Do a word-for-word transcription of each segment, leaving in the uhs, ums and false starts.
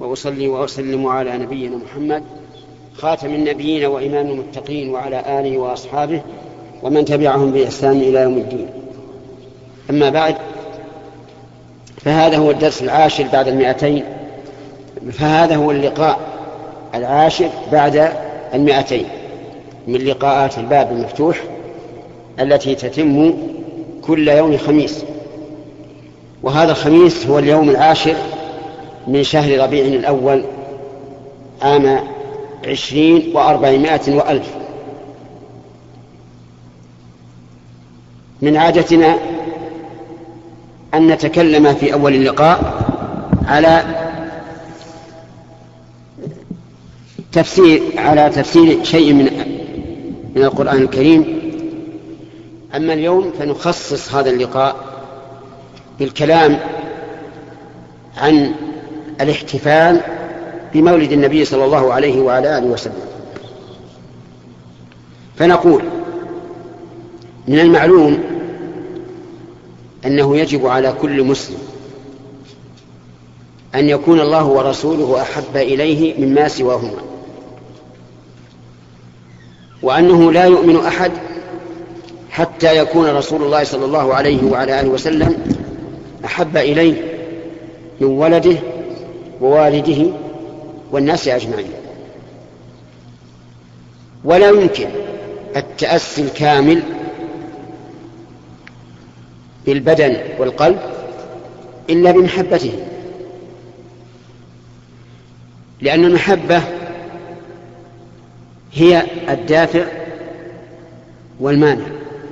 وأصلي وأسلم على نبينا محمد خاتم النبيين وإمام المتقين وعلى آله وأصحابه ومن تبعهم بإحسان إلى يوم الدين. أما بعد، فهذا هو الدرس العاشر بعد المئتين فهذا هو اللقاء العاشر بعد المئتين من لقاءات الباب المفتوح التي تتم كل يوم خميس، وهذا الخميس هو اليوم العاشر من شهر ربيع الأول عام عشرين وأربعمائة وألف. من عادتنا أن نتكلم في أول اللقاء على تفسير على تفسير شيء من من القرآن الكريم. أما اليوم فنخصص هذا اللقاء بالكلام عن الاحتفال بمولد النبي صلى الله عليه وعلى آله وسلم. فنقول: من المعلوم أنه يجب على كل مسلم أن يكون الله ورسوله أحب إليه مما سواهما، وأنه لا يؤمن أحد حتى يكون رسول الله صلى الله عليه وعلى آله وسلم أحب إليه من ولده ووالده والناس أجمعين. ولا يمكن التأسي الكامل بالبدن والقلب إلا بمحبته، لأن المحبة هي الدافع والمانع.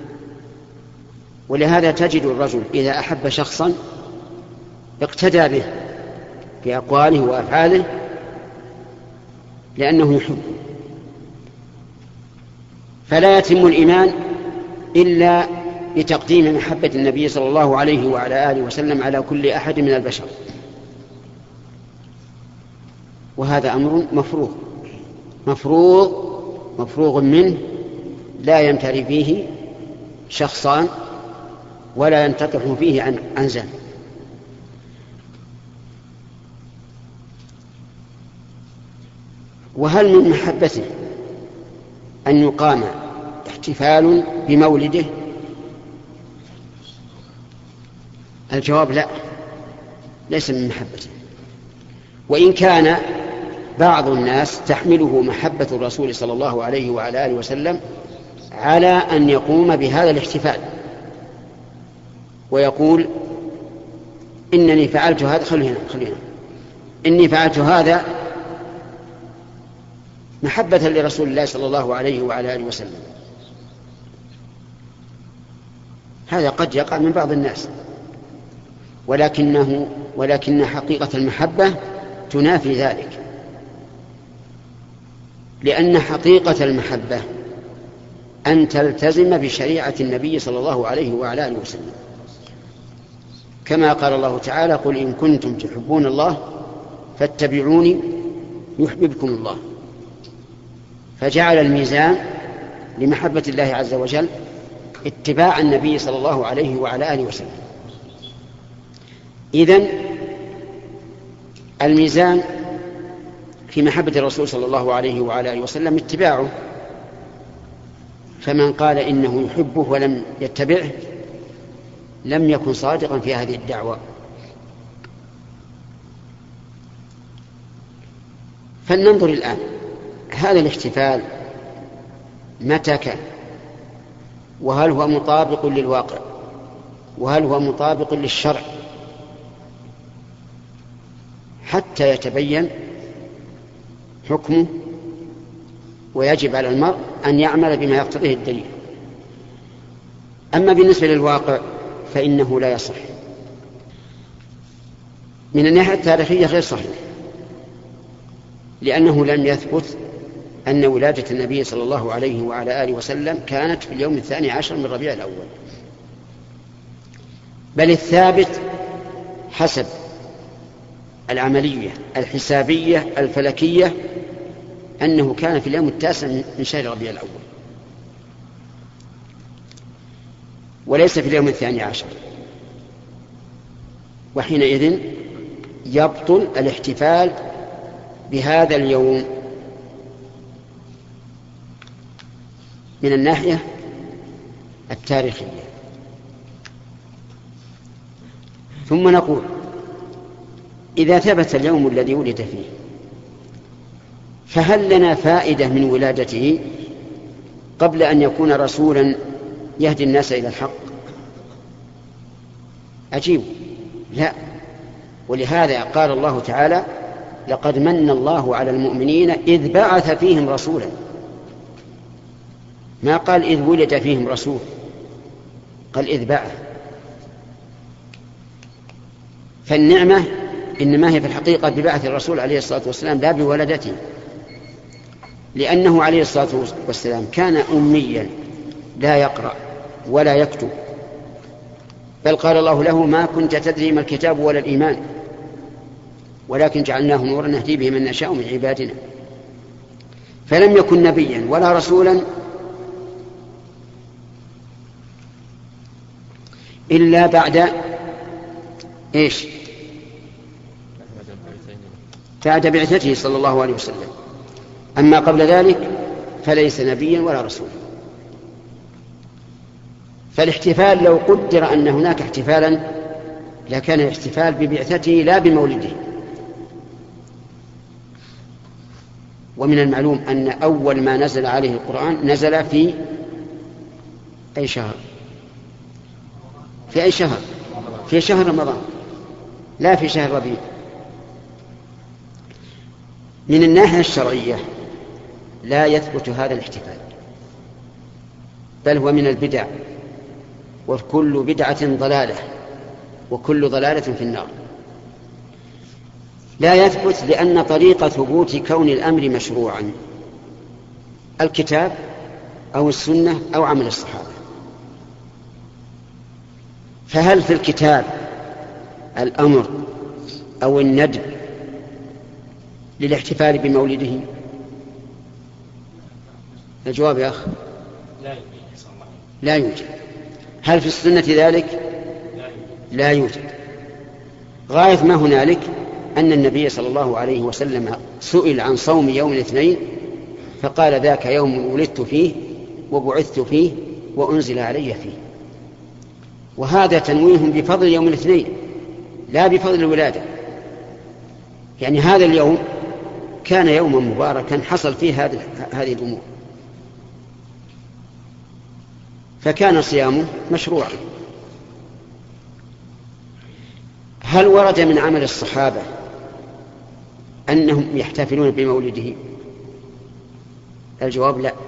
ولهذا تجد الرجل إذا أحب شخصا اقتدى به في أقواله وأفعاله لأنه يحب. فلا يتم الإيمان إلا بتقديم محبة النبي صلى الله عليه وعلى آله وسلم على كل أحد من البشر، وهذا أمر مفروغ مفروغ مفروغ منه، لا يمتري فيه شخصان ولا ينتقح فيه عن عن زان. وهل من محبته أن يقام احتفال بمولده؟ الجواب لا، ليس من محبته. وإن كان بعض الناس تحمله محبة الرسول صلى الله عليه وعلى آله وسلم على أن يقوم بهذا الاحتفال ويقول: إنني فعلت هذا خلينا خلينا إني فعلت هذا محبة لرسول الله صلى الله عليه وعلى آله وسلم. هذا قد يقع من بعض الناس، ولكنه ولكن حقيقة المحبة تنافي ذلك، لأن حقيقة المحبة أن تلتزم بشريعة النبي صلى الله عليه وعلى آله وسلم، كما قال الله تعالى: قل إن كنتم تحبون الله فاتبعوني يحببكم الله. فجعل الميزان لمحبة الله عز وجل اتباع النبي صلى الله عليه وعلى آله وسلم. إذن الميزان في محبة الرسول صلى الله عليه وعلى آله وسلم اتباعه، فمن قال إنه يحبه ولم يتبعه لم يكن صادقا في هذه الدعوة. فلننظر الآن هذا الاحتفال متى كان، وهل هو مطابق للواقع، وهل هو مطابق للشرع، حتى يتبين حكمه ويجب على المرء أن يعمل بما يقتضيه الدليل. أما بالنسبة للواقع فإنه لا يصح من الناحية التاريخية، غير صحيح، لأنه لم يثبت أن ولادة النبي صلى الله عليه وعلى آله وسلم كانت في اليوم الثاني عشر من ربيع الأول، بل الثابت حسب العملية الحسابية الفلكية أنه كان في اليوم التاسع من شهر ربيع الأول، وليس في اليوم الثاني عشر. وحينئذ يبطل الاحتفال بهذا اليوم من الناحية التاريخية. ثم نقول إذا ثبت اليوم الذي ولد فيه فهل لنا فائدة من ولادته قبل أن يكون رسولا يهدي الناس إلى الحق؟ أجيب لا. ولهذا قال الله تعالى لقد من الله على المؤمنين إذ بعث فيهم رسولا، ما قال إذ ولد فيهم رسول، قال إذ بعث. فالنعمة إنما هي في الحقيقة ببعث الرسول عليه الصلاة والسلام لا بولدته، لأنه عليه الصلاة والسلام كان أميا لا يقرأ ولا يكتب، بل قال الله له ما كنت تدري ما الكتاب ولا الإيمان ولكن جعلناه نورا نهدي به من نشاء من عبادنا. فلم يكن نبيا ولا رسولا إلا بعد إيش؟ بعد بعثته صلى الله عليه وسلم. أما قبل ذلك فليس نبيا ولا رسولا. فالاحتفال لو قدر أن هناك احتفالا لكان الاحتفال ببعثته لا بمولده. ومن المعلوم أن أول ما نزل عليه القرآن نزل في أي شهر؟ في أي شهر؟ في شهر رمضان لا في شهر ربيع. من الناحية الشرعية لا يثبت هذا الاحتفال، بل هو من البدع، وكل بدعة ضلالة وكل ضلالة في النار. لا يثبت لأن طريقة ثبوت كون الأمر مشروعا الكتاب أو السنة أو عمل الصحابة. فهل في الكتاب الأمر أو الندب للاحتفال بمولده؟ الجواب يا أخ لا يوجد. هل في السنة ذلك؟ لا يوجد. غاية ما هنالك أن النبي صلى الله عليه وسلم سئل عن صوم يوم الاثنين فقال ذاك يوم ولدت فيه وبعثت فيه وأنزل علي فيه. وهذا تنويه بفضل يوم الاثنين لا بفضل الولادة. يعني هذا اليوم كان يوما مباركا حصل فيه هذه الأمور، فكان صيامه مشروعا. هل ورد من عمل الصحابة أنهم يحتفلون بمولده؟ الجواب لا.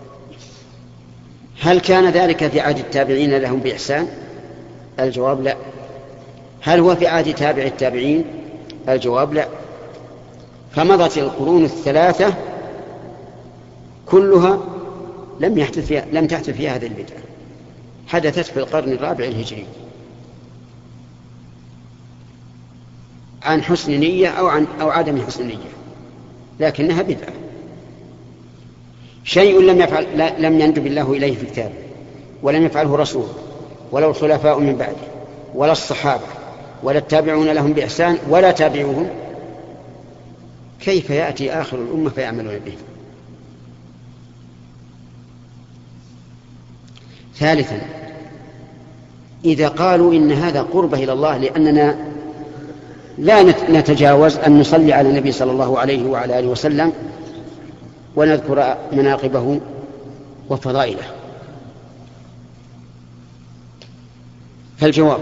هل كان ذلك في عهد التابعين لهم بإحسان؟ الجواب لا. هل هو في عهد تابع التابعين؟ الجواب لا. فمضت القرون الثلاثة كلها لم يحدث فيها لم تحدث فيها هذه البدعة، حدثت في القرن الرابع الهجري عن حسن نية أو عن أو عدم حسن نية، لكنها بدعة. شيء لم يفعل لم يندب الله إليه في كتابه ولم يفعله رسول ولا الخلفاء من بعده ولا الصحابة ولا التابعون لهم بإحسان ولا تابعوهم، كيف يأتي آخر الأمة فيعملون به؟ ثالثا، إذا قالوا إن هذا قربة إلى الله لأننا لا نتجاوز أن نصلي على النبي صلى الله عليه وعلى آله وسلم ونذكر مناقبه وفضائله، فالجواب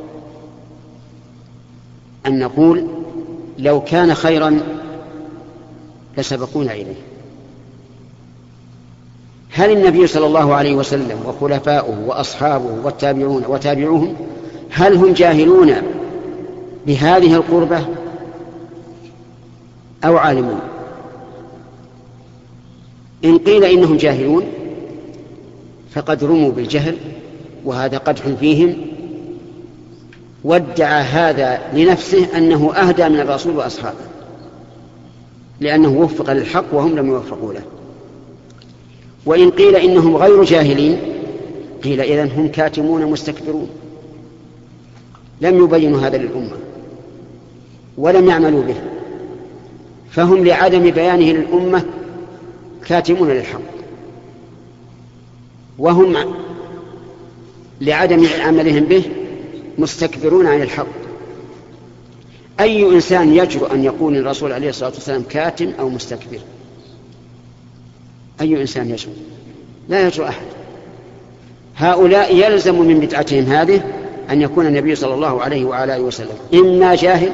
أن نقول لو كان خيرا لسبقونا إليه. هل النبي صلى الله عليه وسلم وخلفاؤه وأصحابه والتابعون وتابعوهم هل هم جاهلون بهذه القربة أو عالمون؟ إن قيل إنهم جاهلون فقد رموا بالجهل وهذا قدح فيهم، وادعى هذا لنفسه أنه أهدى من الرسول وأصحابه لأنه وفق للحق وهم لم يوفقوا له. وإن قيل إنهم غير جاهلين قيل إذن هم كاتمون مستكبرون لم يبينوا هذا للأمة ولم يعملوا به، فهم لعدم بيانه للأمة كاتمون للحق، وهم لعدم عملهم به مستكبرون عن الحق. أي إنسان يجرؤ أن يقول الرسول عليه الصلاة والسلام كاتم أو مستكبر؟ أي إنسان يجرؤ؟ لا يجرؤ أحد. هؤلاء يلزم من بدعتهم هذه أن يكون النبي صلى الله عليه وعلى آله وسلم إما جاهل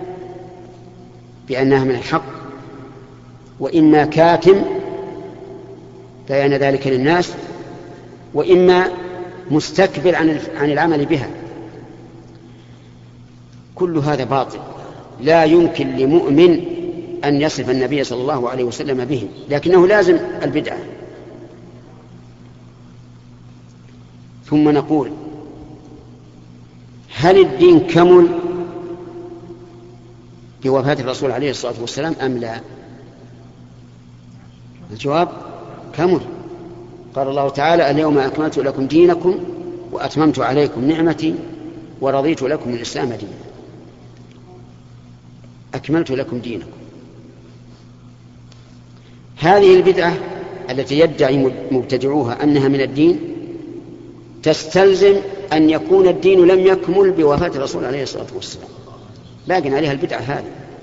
بأنها من الحق، وإما كاتم بيان ذلك للناس، وإما مستكبر عن العمل بها. كل هذا باطل، لا يمكن لمؤمن أن يصف النبي صلى الله عليه وسلم به، لكنه لازم البدعة. ثم نقول: هل الدين كمل بوفاة الرسول عليه الصلاة والسلام أم لا؟ الجواب: كمل. قال الله تعالى: اليوم أكملت لكم دينكم وأتممت عليكم نعمتي ورضيت لكم الإسلام دينا. أكملت لكم دينكم. هذه البدعة التي يدعي مبتدعوها أنها من الدين تستلزم أن يكون الدين لم يكمل بوفاة الرسول عليه الصلاة والسلام، لكن عليها البدعة هذه،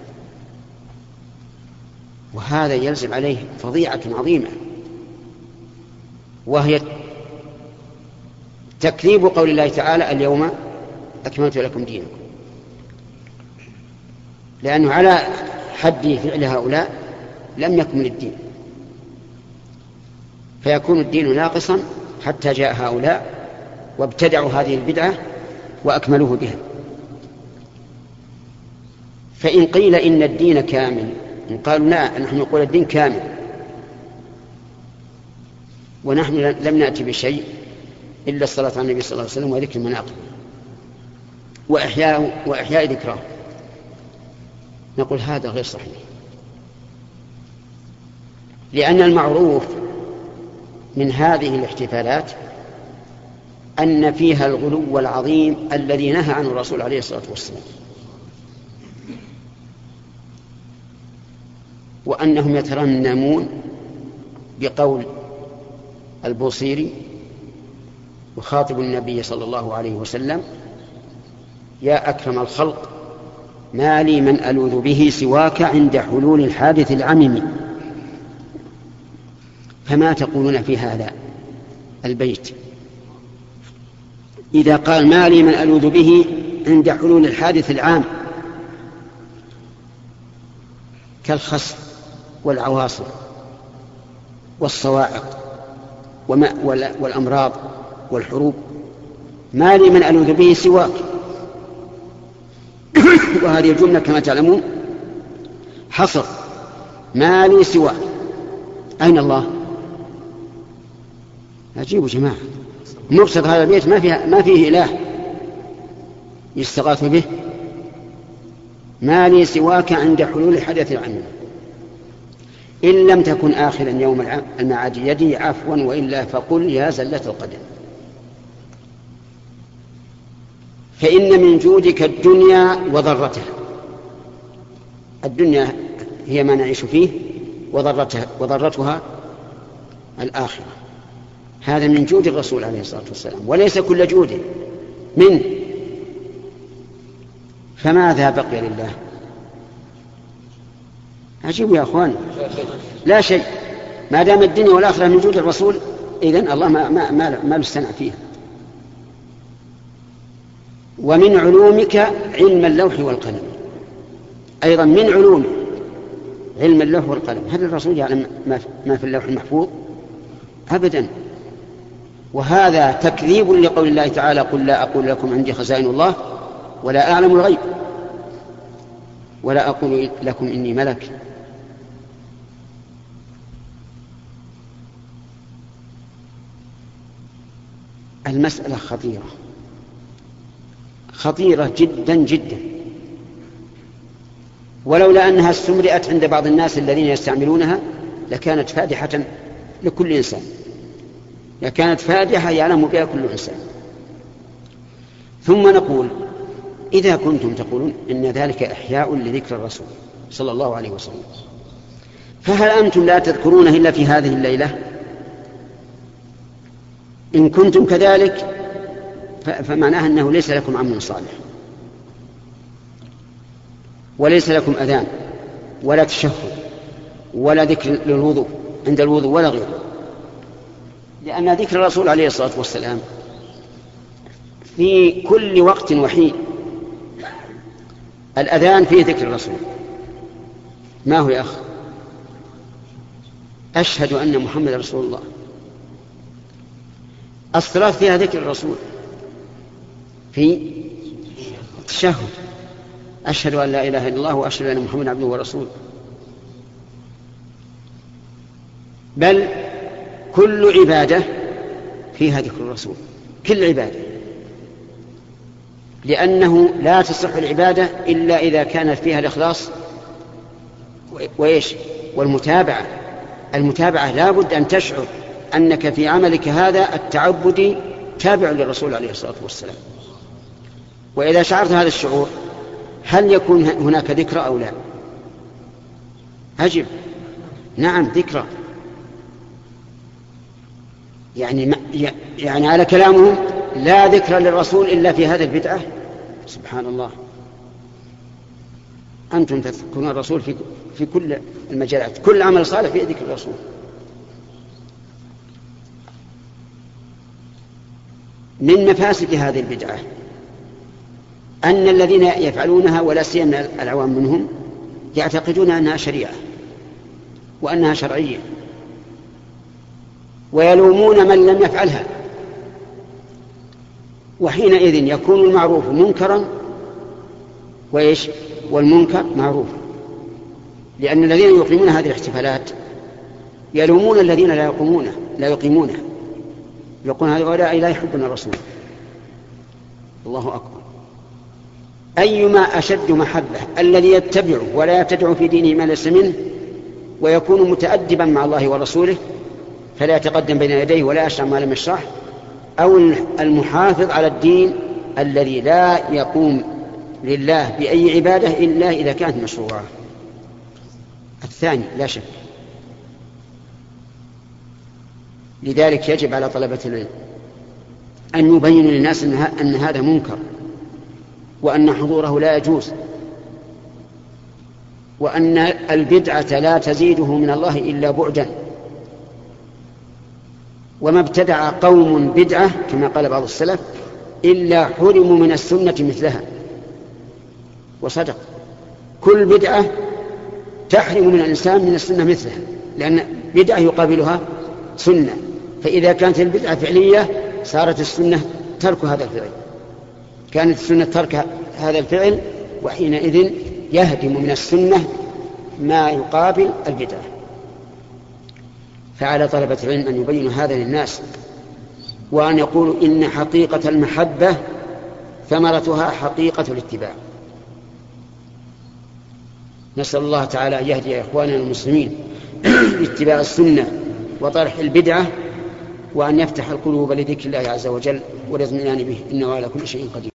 وهذا يلزم عليه فظيعة عظيمة، وهي تكذيب قول الله تعالى: اليوم أكملت لكم دينكم، لأنه على حد فعل هؤلاء لم يكمل الدين، فيكون الدين ناقصا حتى جاء هؤلاء وابتدعوا هذه البدعة وأكملوه بها. فإن قيل إن الدين كامل، إن قالوا لا، نحن نقول الدين كامل ونحن لم نأتي بشيء إلا الصلاة على النبي صلى الله عليه وسلم وذكر المناقب وإحياء, وإحياء ذكراه، نقول هذا غير صحيح، لأن المعروف من هذه الاحتفالات أن فيها الغلو العظيم الذي نهى عنه الرسول عليه الصلاة والسلام، وأنهم يترنمون بقول البوصيري يخاطب النبي صلى الله عليه وسلم: يا أكرم الخلق ما لي من ألوذ به سواك عند حلول الحادث العمم. فما تقولون في هذا البيت إذا قال: ما لي من ألوذ به عند حلول الحادث العام، كالخسف والعواصف والصواعق والأمراض والحروب، ما لي من ألوذ به سواك. وهذه الجملة كما تعلمون حصر، ما لي سواك. أين الله؟ أجيبوا جماعة، مقصد هذا البيت ما فيه, ما فيه إله يستغاث به. ما لي سواك عند حلول حدث العمل، إن لم تكن آخرا يوم المعاد يدي عفوا، وإلا فقل يا زلة القدم. فإن من جودك الدنيا وضرتها، الدنيا هي ما نعيش فيه، وضرتها, وضرتها الآخرة. هذا من جود الرسول عليه الصلاة والسلام، وليس كل جود منه. فماذا بقي لله؟ عجيب يا أخواني، لا شيء. ما دام الدنيا والآخرة من جود الرسول، إذن الله ما, ما, ما, ما نستنع فيها. ومن علومك علم اللوح والقلم، أيضا من علومه علم اللوح والقلم. هل الرسول يعلم ما في اللوح المحفوظ؟ أبدا. وهذا تكذيب لقول الله تعالى: قل لا أقول لكم عندي خزائن الله ولا أعلم الغيب ولا أقول لكم إني ملك. المسألة خطيرة خطيرة جدا جدا، ولولا أنها استمرئت عند بعض الناس الذين يستعملونها لكانت فادحة لكل إنسان، لكانت فادحة يعلم بها كل إنسان. ثم نقول: إذا كنتم تقولون إن ذلك إحياء لذكر الرسول صلى الله عليه وسلم. فهل أنتم لا تذكرونه إلا في هذه الليلة؟ إن كنتم كذلك فمعناه أنه ليس لكم عمل صالح، وليس لكم أذان ولا تشهد ولا ذكر للوضوء عند الوضوء ولا غيره، لأن ذكر الرسول عليه الصلاة والسلام في كل وقت وحين. الأذان فيه ذكر الرسول، ما هو يا أخ؟ أشهد أن محمد رسول الله. الصلاة فيها ذكر الرسول في التشهد، أشهد أن لا إله إلا الله وأشهد أن محمد عبده ورسوله. بل كل عبادة فيها ذكر الرسول، كل عبادة، لأنه لا تصح العبادة إلا إذا كانت فيها الإخلاص وإيش والمتابعة. المتابعة لا بد أن تشعر أنك في عملك هذا التعبدي تابع للرسول عليه الصلاة والسلام. وإذا شعرت هذا الشعور هل يكون هناك ذكرى أو لا؟ أجب نعم ذكرى. يعني, يعني على كلامهم لا ذكر للرسول إلا في هذا البدعة. سبحان الله، أنتم تذكرون الرسول في, في كل المجالات، كل عمل صالح في ذكر الرسول. من مفاسد هذه البدعة أن الذين يفعلونها ولا سيما العوام منهم يعتقدون أنها شريعة وأنها شرعية، ويلومون من لم يفعلها، وحينئذ يكون المعروف منكرا وإيش والمنكر معروف. لأن الذين يقيمون هذه الاحتفالات يلومون الذين لا يقومونه لا يقيمونها، يقولون هؤلاء لا يحبون الرسول. الله أكبر. أيما أشد محبة الذي يتبعه ولا يبتدع في دينه ما ليس منه ويكون متأدبا مع الله ورسوله فلا يتقدم بين يديه ولا يشرع ما لم يشرع، أو المحافظ على الدين الذي لا يقوم لله بأي عبادة إلا إذا كانت مشروعة. الثاني لا شك. لذلك يجب على طلبة العلم أن يبينوا للناس أن هذا منكر، وأن حضوره لا يجوز، وأن البدعة لا تزيده من الله إلا بعدا. وما ابتدع قوم بدعة كما قال بعض السلف إلا حرموا من السنة مثلها. وصدق، كل بدعة تحرم من الإنسان من السنة مثلها، لأن بدعة يقابلها سنة، فإذا كانت البدعة فعلية صارت السنة ترك هذا الفعل، كانت السنة ترك هذا الفعل، وحينئذ يهدم من السنة ما يقابل البدعة. فعلى طلبة العلم أن يبينوا هذا للناس، وأن يقولوا إن حقيقة المحبة ثمرتها حقيقة الاتباع. نسأل الله تعالى أن يهدي إخواننا المسلمين لاتباع السنة وطرح البدعة، وأن يفتح القلوب لذكر الله عز وجل والاطمئنان به، إنه على كل شيء قدير.